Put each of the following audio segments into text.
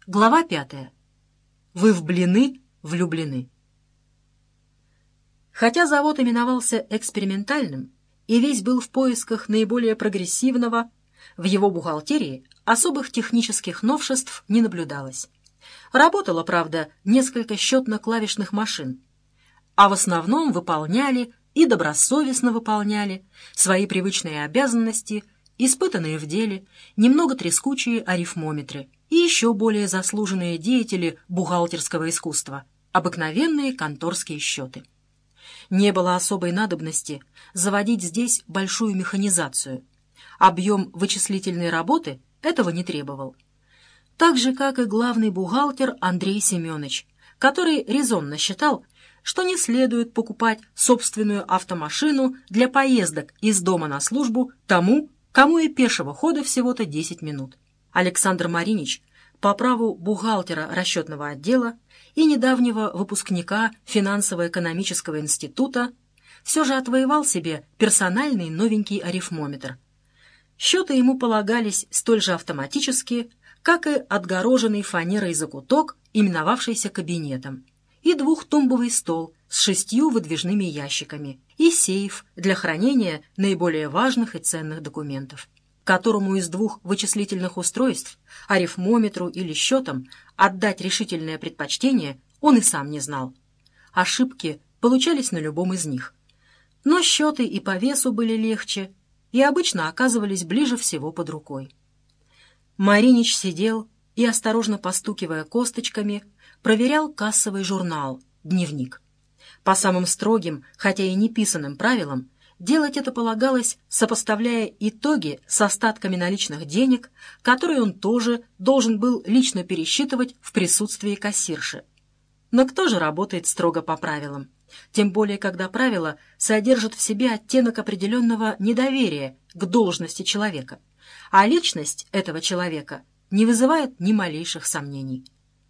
Глава 5. Вы в блины влюблены. Хотя завод именовался экспериментальным и весь был в поисках наиболее прогрессивного, в его бухгалтерии особых технических новшеств не наблюдалось. Работало, правда, несколько счетно-клавишных машин, а в основном выполняли и добросовестно выполняли свои привычные обязанности, испытанные в деле, немного трескучие арифмометры и еще более заслуженные деятели бухгалтерского искусства, обыкновенные конторские счеты. Не было особой надобности заводить здесь большую механизацию. Объем вычислительной работы этого не требовал. Так же, как и главный бухгалтер Андрей Семенович, который резонно считал, что не следует покупать собственную автомашину для поездок из дома на службу тому, кому и пешего хода всего-то 10 минут. Александр Маринич, по праву бухгалтера расчетного отдела и недавнего выпускника финансово-экономического института, все же отвоевал себе персональный новенький арифмометр. Счеты ему полагались столь же автоматически, как и отгороженный фанерой закуток, именовавшийся кабинетом, и двухтумбовый стол с 6 выдвижными ящиками и сейф для хранения наиболее важных и ценных документов, которому из 2 вычислительных устройств, арифмометру или счетам, отдать решительное предпочтение он и сам не знал. Ошибки получались на любом из них. Но счеты и по весу были легче и обычно оказывались ближе всего под рукой. Маринич сидел и, осторожно постукивая косточками, проверял кассовый журнал, дневник. По самым строгим, хотя и неписанным правилам, делать это полагалось, сопоставляя итоги с остатками наличных денег, которые он тоже должен был лично пересчитывать в присутствии кассирши. Но кто же работает строго по правилам? Тем более, когда правила содержат в себе оттенок определенного недоверия к должности человека, а личность этого человека не вызывает ни малейших сомнений.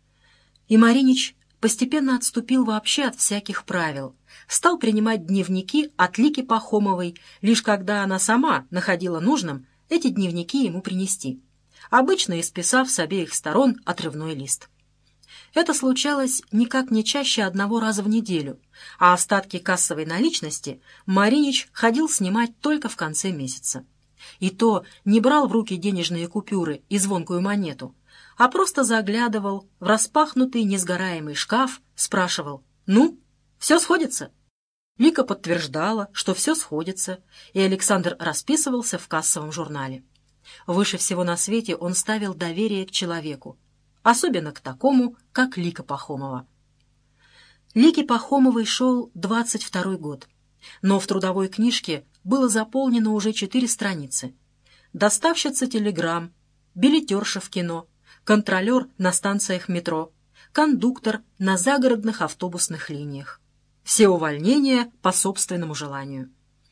И Маринич постепенно отступил вообще от всяких правил, стал принимать дневники от Лики Пахомовой, лишь когда она сама находила нужным эти дневники ему принести, обычно исписав с обеих сторон отрывной лист. Это случалось никак не чаще 1 раза в неделю, а остатки кассовой наличности Маринич ходил снимать только в конце месяца. И то не брал в руки денежные купюры и звонкую монету, а просто заглядывал в распахнутый несгораемый шкаф, спрашивал: «Ну, все сходится?» Лика подтверждала, что все сходится, и Александр расписывался в кассовом журнале. Выше всего на свете он ставил доверие к человеку, особенно к такому, как Лика Пахомова. Лике Пахомовой шел 22-й год, но в трудовой книжке было заполнено уже 4 страницы. Доставщица телеграмм, билетерша в кино, контролер на станциях метро, кондуктор на загородных автобусных линиях. Все увольнения по собственному желанию.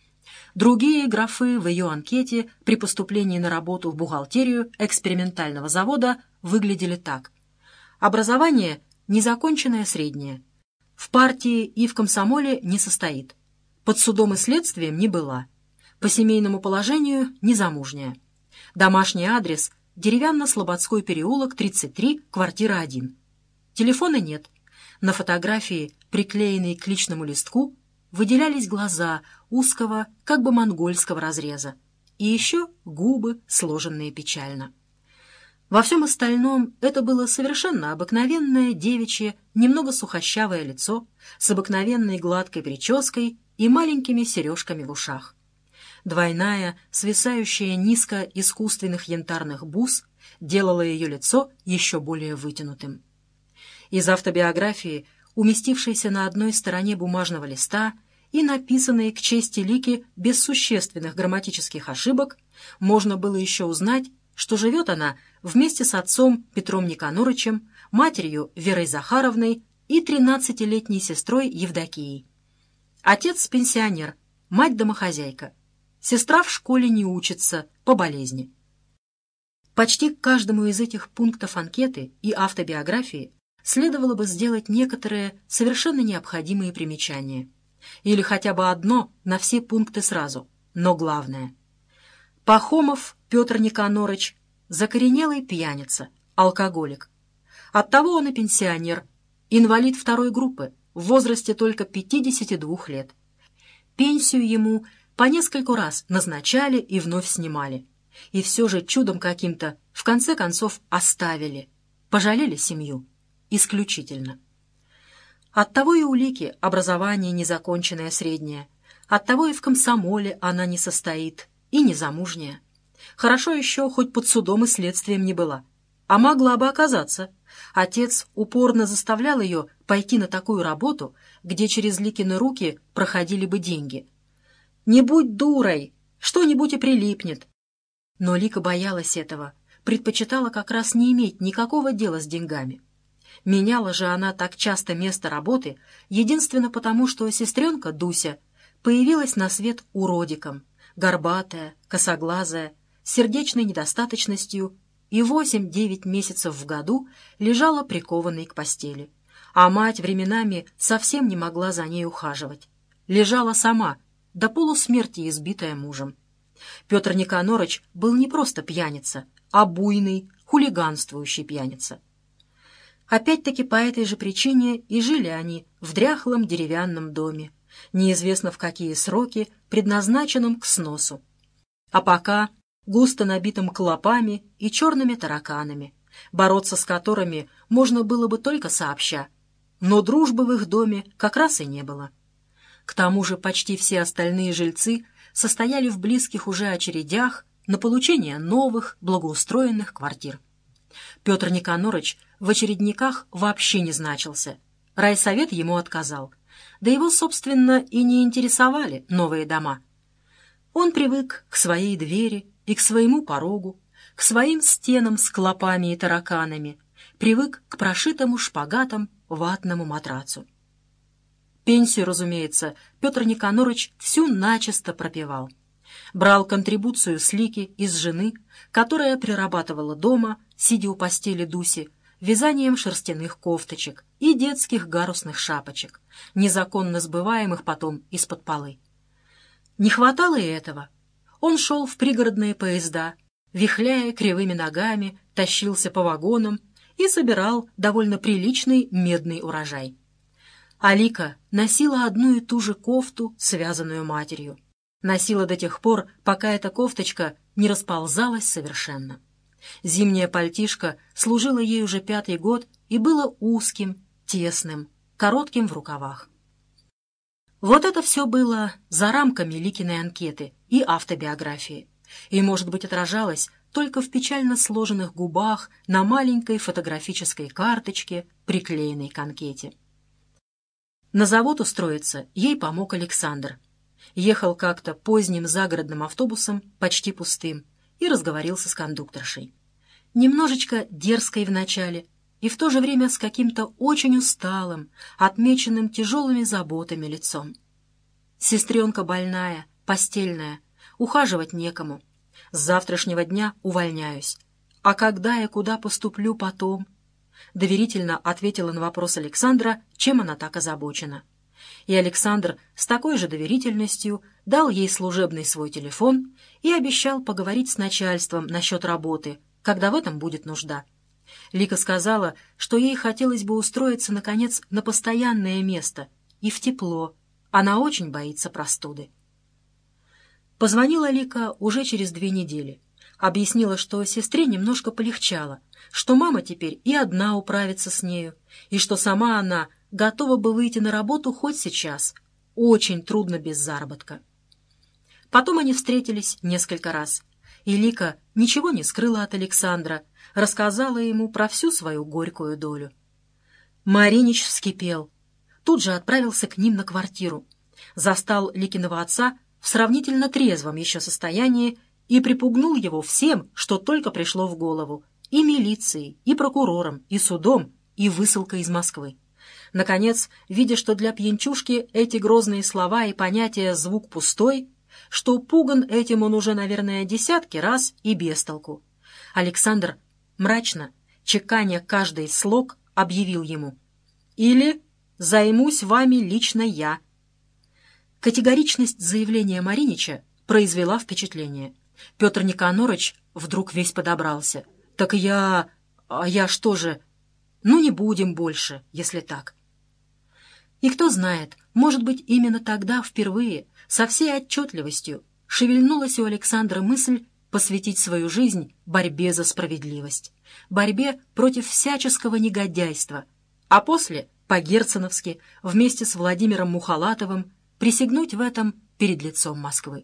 Другие графы в ее анкете при поступлении на работу в бухгалтерию экспериментального завода выглядели так. Образование незаконченное среднее. В партии и в комсомоле не состоит. Под судом и следствием не была. По семейному положению незамужняя. Домашний адрес — Деревянно-Слободской переулок, 33, квартира 1. Телефона нет. На фотографии, приклеенной к личному листку, выделялись глаза узкого, как бы монгольского разреза, и еще губы, сложенные печально. Во всем остальном это было совершенно обыкновенное девичье, немного сухощавое лицо с обыкновенной гладкой прической и маленькими сережками в ушах. Двойная, свисающая низко искусственных янтарных бус делала ее лицо еще более вытянутым. Из автобиографии, уместившейся на одной стороне бумажного листа и написанной к чести Лики без существенных грамматических ошибок, можно было еще узнать, что живет она вместе с отцом Петром Никанорычем, матерью Верой Захаровной и 13-летней сестрой Евдокией. Отец пенсионер, мать домохозяйка. Сестра в школе не учится по болезни. Почти к каждому из этих пунктов анкеты и автобиографии следовало бы сделать некоторые совершенно необходимые примечания. Или хотя бы одно на все пункты сразу, но главное. Пахомов Петр Никанорыч — закоренелый пьяница, алкоголик. Оттого он и пенсионер, инвалид второй группы, в возрасте только 52 лет. Пенсию ему по нескольку раз назначали и вновь снимали. И все же чудом каким-то в конце концов оставили, пожалели семью. Исключительно. Оттого и у Лики образование незаконченное среднее, оттого и в комсомоле она не состоит, и незамужняя. Хорошо еще хоть под судом и следствием не была. А могла бы оказаться. Отец упорно заставлял ее пойти на такую работу, где через Ликины руки проходили бы деньги. «Не будь дурой, что-нибудь и прилипнет». Но Лика боялась этого, предпочитала как раз не иметь никакого дела с деньгами. Меняла же она так часто место работы единственно потому, что сестренка Дуся появилась на свет уродиком, горбатая, косоглазая, с сердечной недостаточностью и 8-9 месяцев в году лежала прикованной к постели. А мать временами совсем не могла за ней ухаживать. Лежала сама, до полусмерти избитая мужем. Петр Никонорович был не просто пьяница, а буйный, хулиганствующий пьяница. Опять-таки по этой же причине и жили они в дряхлом деревянном доме, неизвестно в какие сроки, предназначенном к сносу. А пока густо набитым клопами и черными тараканами, бороться с которыми можно было бы только сообща, но дружбы в их доме как раз и не было. К тому же почти все остальные жильцы состояли в близких уже очередях на получение новых благоустроенных квартир. Петр Никонорович в очередниках вообще не значился. Райсовет ему отказал. Да его, собственно, и не интересовали новые дома. Он привык к своей двери и к своему порогу, к своим стенам с клопами и тараканами, привык к прошитому шпагатом ватному матрацу. Пенсию, разумеется, Петр Никонорович всю начисто пропивал. Брал контрибуцию с Лики из жены, которая прирабатывала дома, сидя у постели Дуси, вязанием шерстяных кофточек и детских гарусных шапочек, незаконно сбываемых потом из-под полы. Не хватало и этого. Он шел в пригородные поезда, вихляя кривыми ногами, тащился по вагонам и собирал довольно приличный медный урожай. А Лика носила одну и ту же кофту, связанную матерью. Носила до тех пор, пока эта кофточка не расползалась совершенно. Зимнее пальтишко служило ей уже 5-й год и было узким, тесным, коротким в рукавах. Вот это все было за рамками Ликиной анкеты и автобиографии, и, может быть, отражалось только в печально сложенных губах на маленькой фотографической карточке, приклеенной к анкете. На завод устроиться ей помог Александр. Ехал как-то поздним загородным автобусом, почти пустым, и разговорился с кондукторшей. Немножечко дерзкой вначале, и в то же время с каким-то очень усталым, отмеченным тяжелыми заботами лицом. Сестренка больная, постельная, ухаживать некому. С завтрашнего дня увольняюсь. А когда и куда поступлю потом? Доверительно ответила на вопрос Александра, чем она так озабочена. И Александр с такой же доверительностью дал ей служебный свой телефон и обещал поговорить с начальством насчет работы, когда в этом будет нужда. Лика сказала, что ей хотелось бы устроиться, наконец, на постоянное место и в тепло. Она очень боится простуды. Позвонила Лика уже через 2 недели. Объяснила, что сестре немножко полегчало, что мама теперь и одна управится с нею, и что сама она готова бы выйти на работу хоть сейчас. Очень трудно без заработка. Потом они встретились несколько раз, и Лика ничего не скрыла от Александра, рассказала ему про всю свою горькую долю. Маринич вскипел. Тут же отправился к ним на квартиру. Застал Ликиного отца в сравнительно трезвом еще состоянии и припугнул его всем, что только пришло в голову, и милицией, и прокурором, и судом, и высылкой из Москвы. Наконец, видя, что для пьянчушки эти грозные слова и понятия звук пустой, что пуган этим он уже, наверное, десятки раз и без толку, Александр мрачно, чеканя каждый слог, объявил ему: «Или займусь вами лично я». Категоричность заявления Маринича произвела впечатление. Петр Никонорович вдруг весь подобрался. «Так я... А я что же...» Ну, не будем больше, если так. И кто знает, может быть, именно тогда впервые, со всей отчетливостью, шевельнулась у Александра мысль посвятить свою жизнь борьбе за справедливость, борьбе против всяческого негодяйства, а после, по-герценовски, вместе с Владимиром Мухолатовым, присягнуть в этом перед лицом Москвы.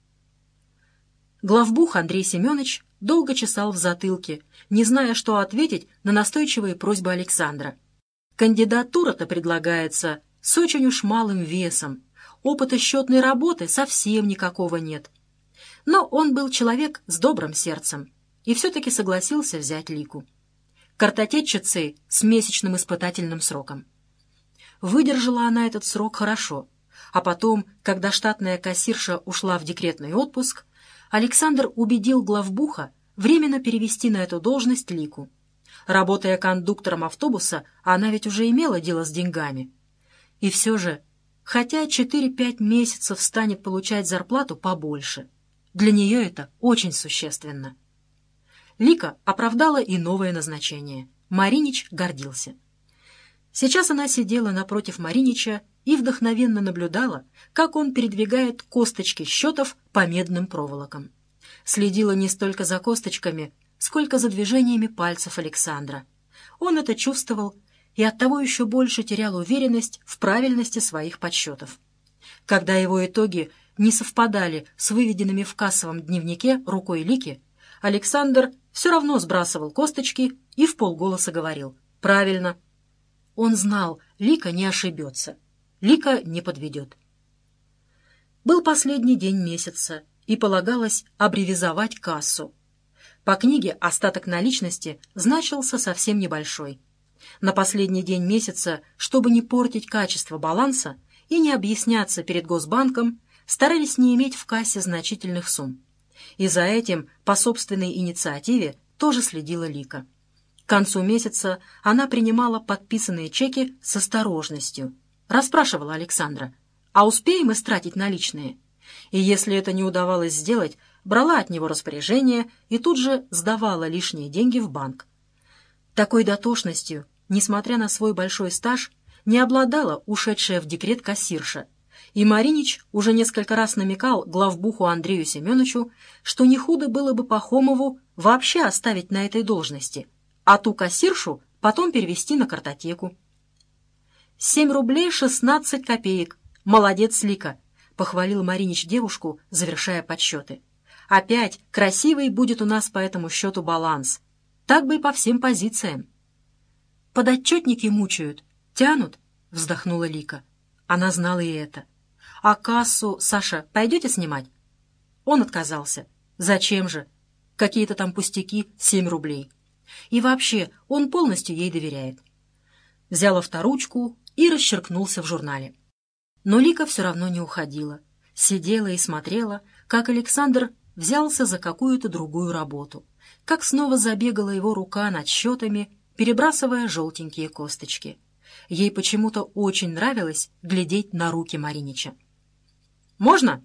Главбух Андрей Семенович долго чесал в затылке, не зная, что ответить на настойчивые просьбы Александра. Кандидатура-то предлагается с очень уж малым весом, опыта счетной работы совсем никакого нет. Но он был человек с добрым сердцем и все-таки согласился взять Лику. Картотечицей с месячным испытательным сроком. Выдержала она этот срок хорошо, а потом, когда штатная кассирша ушла в декретный отпуск, Александр убедил главбуха временно перевести на эту должность Лику. Работая кондуктором автобуса, она ведь уже имела дело с деньгами. И все же, хотя 4-5 месяцев станет получать зарплату побольше, для нее это очень существенно. Лика оправдала и новое назначение. Маринич гордился. Сейчас она сидела напротив Маринича и вдохновенно наблюдала, как он передвигает косточки счетов по медным проволокам. Следила не столько за косточками, сколько за движениями пальцев Александра. Он это чувствовал и оттого еще больше терял уверенность в правильности своих подсчетов. Когда его итоги не совпадали с выведенными в кассовом дневнике рукой Лики, Александр все равно сбрасывал косточки и вполголоса говорил: «Правильно». Он знал, Лика не ошибется, Лика не подведет. Был последний день месяца, и полагалось аббревизовать кассу. По книге остаток наличности значился совсем небольшой. На последний день месяца, чтобы не портить качество баланса и не объясняться перед Госбанком, старались не иметь в кассе значительных сумм. И за этим, по собственной инициативе, тоже следила Лика. К концу месяца она принимала подписанные чеки с осторожностью. Расспрашивала Александра: «А успеем истратить наличные?» И если это не удавалось сделать, брала от него распоряжение и тут же сдавала лишние деньги в банк. Такой дотошностью, несмотря на свой большой стаж, не обладала ушедшая в декрет кассирша, и Маринич уже несколько раз намекал главбуху Андрею Семеновичу, что не худо было бы Пахомову вообще оставить на этой должности, а ту кассиршу потом перевести на картотеку. 7 рублей 16 копеек. Молодец, Лика!» — похвалил Маринич девушку, завершая подсчеты. «Опять красивый будет у нас по этому счету баланс. Так бы и по всем позициям». «Подотчетники мучают, тянут», — вздохнула Лика. Она знала и это. «А кассу, Саша, пойдете снимать?» Он отказался. «Зачем же? Какие-то там пустяки, 7 рублей. И вообще, он полностью ей доверяет». Взял авторучку и расчеркнулся в журнале. Но Лика все равно не уходила. Сидела и смотрела, как Александр взялся за какую-то другую работу, как снова забегала его рука над счетами, перебрасывая желтенькие косточки. Ей почему-то очень нравилось глядеть на руки Маринича. «Можно?»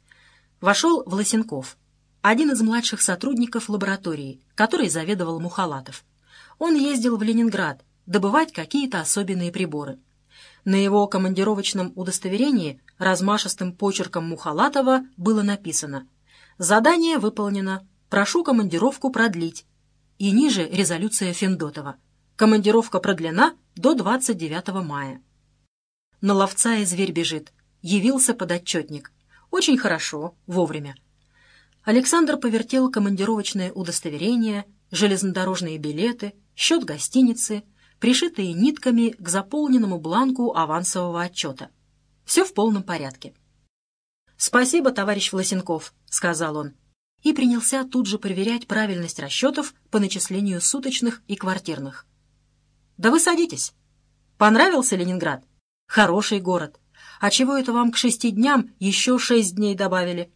Вошел Власенков, один из младших сотрудников лаборатории, которой заведовал Мухолатов. Он ездил в Ленинград добывать какие-то особенные приборы. На его командировочном удостоверении размашистым почерком Мухолатова было написано: «Задание выполнено. Прошу командировку продлить». И ниже резолюция Фендотова: «Командировка продлена до 29 мая». На ловца и зверь бежит. Явился подотчетник. Очень хорошо, вовремя. Александр повертел командировочное удостоверение, железнодорожные билеты, счет гостиницы, пришитые нитками к заполненному бланку авансового отчета. Все в полном порядке. «Спасибо, товарищ Власенков», — сказал он, и принялся тут же проверять правильность расчетов по начислению суточных и квартирных. «Да вы садитесь. Понравился Ленинград? Хороший город. А чего это вам к 6 дням еще 6 дней добавили?»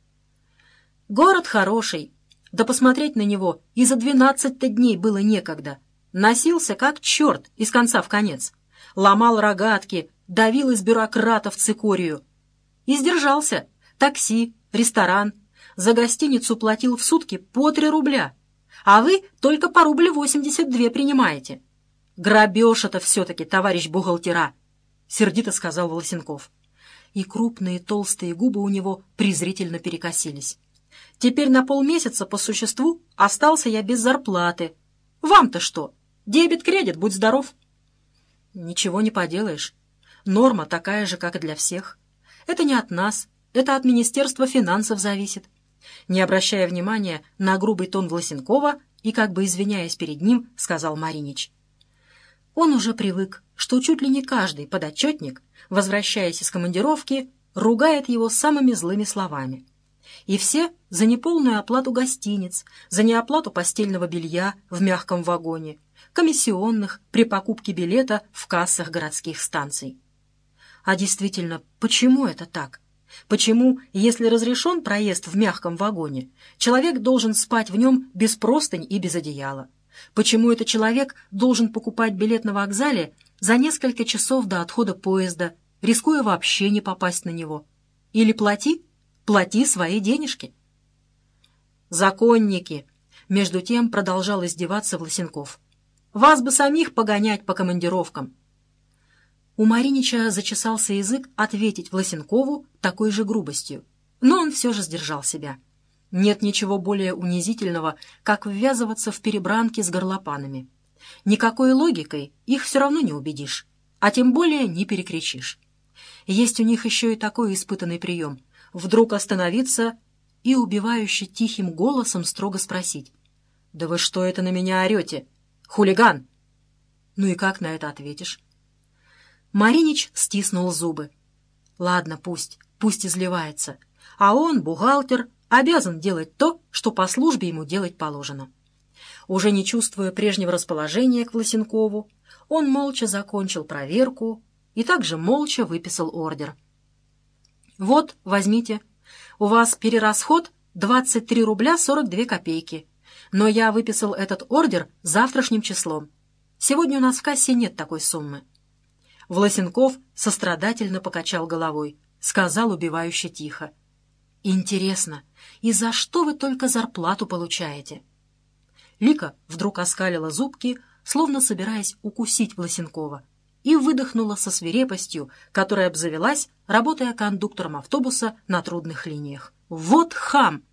«Город хороший. Да посмотреть на него и за 12 дней было некогда. Носился как черт из конца в конец. Ломал рогатки, давил из бюрократов цикорию. И сдержался. Такси, ресторан. За гостиницу платил в сутки по 3 рубля. А вы только по 1,82 принимаете. «Грабеж это все-таки, товарищ бухгалтера!» — сердито сказал Волосенков. И крупные толстые губы у него презрительно перекосились. «Теперь на полмесяца по существу остался я без зарплаты. Вам-то что? Дебет-кредит, будь здоров!» «Ничего не поделаешь. Норма такая же, как и для всех. Это не от нас, это от Министерства финансов зависит». Не обращая внимания на грубый тон Власенкова и как бы извиняясь перед ним, сказал Маринич. Он уже привык, что чуть ли не каждый подотчетник, возвращаясь из командировки, ругает его самыми злыми словами. И все за неполную оплату гостиниц, за неоплату постельного белья в мягком вагоне, комиссионных при покупке билета в кассах городских станций. А действительно, почему это так? Почему, если разрешен проезд в мягком вагоне, человек должен спать в нем без простынь и без одеяла? Почему этот человек должен покупать билет на вокзале за несколько часов до отхода поезда, рискуя вообще не попасть на него? Или плати свои денежки. «Законники!» — между тем продолжал издеваться Власенков. «Вас бы самих погонять по командировкам!» У Маринича зачесался язык ответить Власенкову такой же грубостью, но он все же сдержал себя. Нет ничего более унизительного, как ввязываться в перебранки с горлопанами. Никакой логикой их все равно не убедишь, а тем более не перекричишь. Есть у них еще и такой испытанный прием — вдруг остановиться и убивающе тихим голосом строго спросить: «Да вы что это на меня орете? Хулиган!» Ну и как на это ответишь? Маринич стиснул зубы. Ладно, пусть изливается. А он, бухгалтер, обязан делать то, что по службе ему делать положено. Уже не чувствуя прежнего расположения к Власенкову, он молча закончил проверку и также молча выписал ордер. «Вот, возьмите. У вас перерасход 23 рубля 42 копейки. Но я выписал этот ордер завтрашним числом. Сегодня у нас в кассе нет такой суммы». Власенков сострадательно покачал головой, сказал убивающе тихо: «Интересно, и за что вы только зарплату получаете?» Лика вдруг оскалила зубки, словно собираясь укусить Власенкова, и выдохнула со свирепостью, которая обзавелась, работая кондуктором автобуса на трудных линиях. «Вот хам!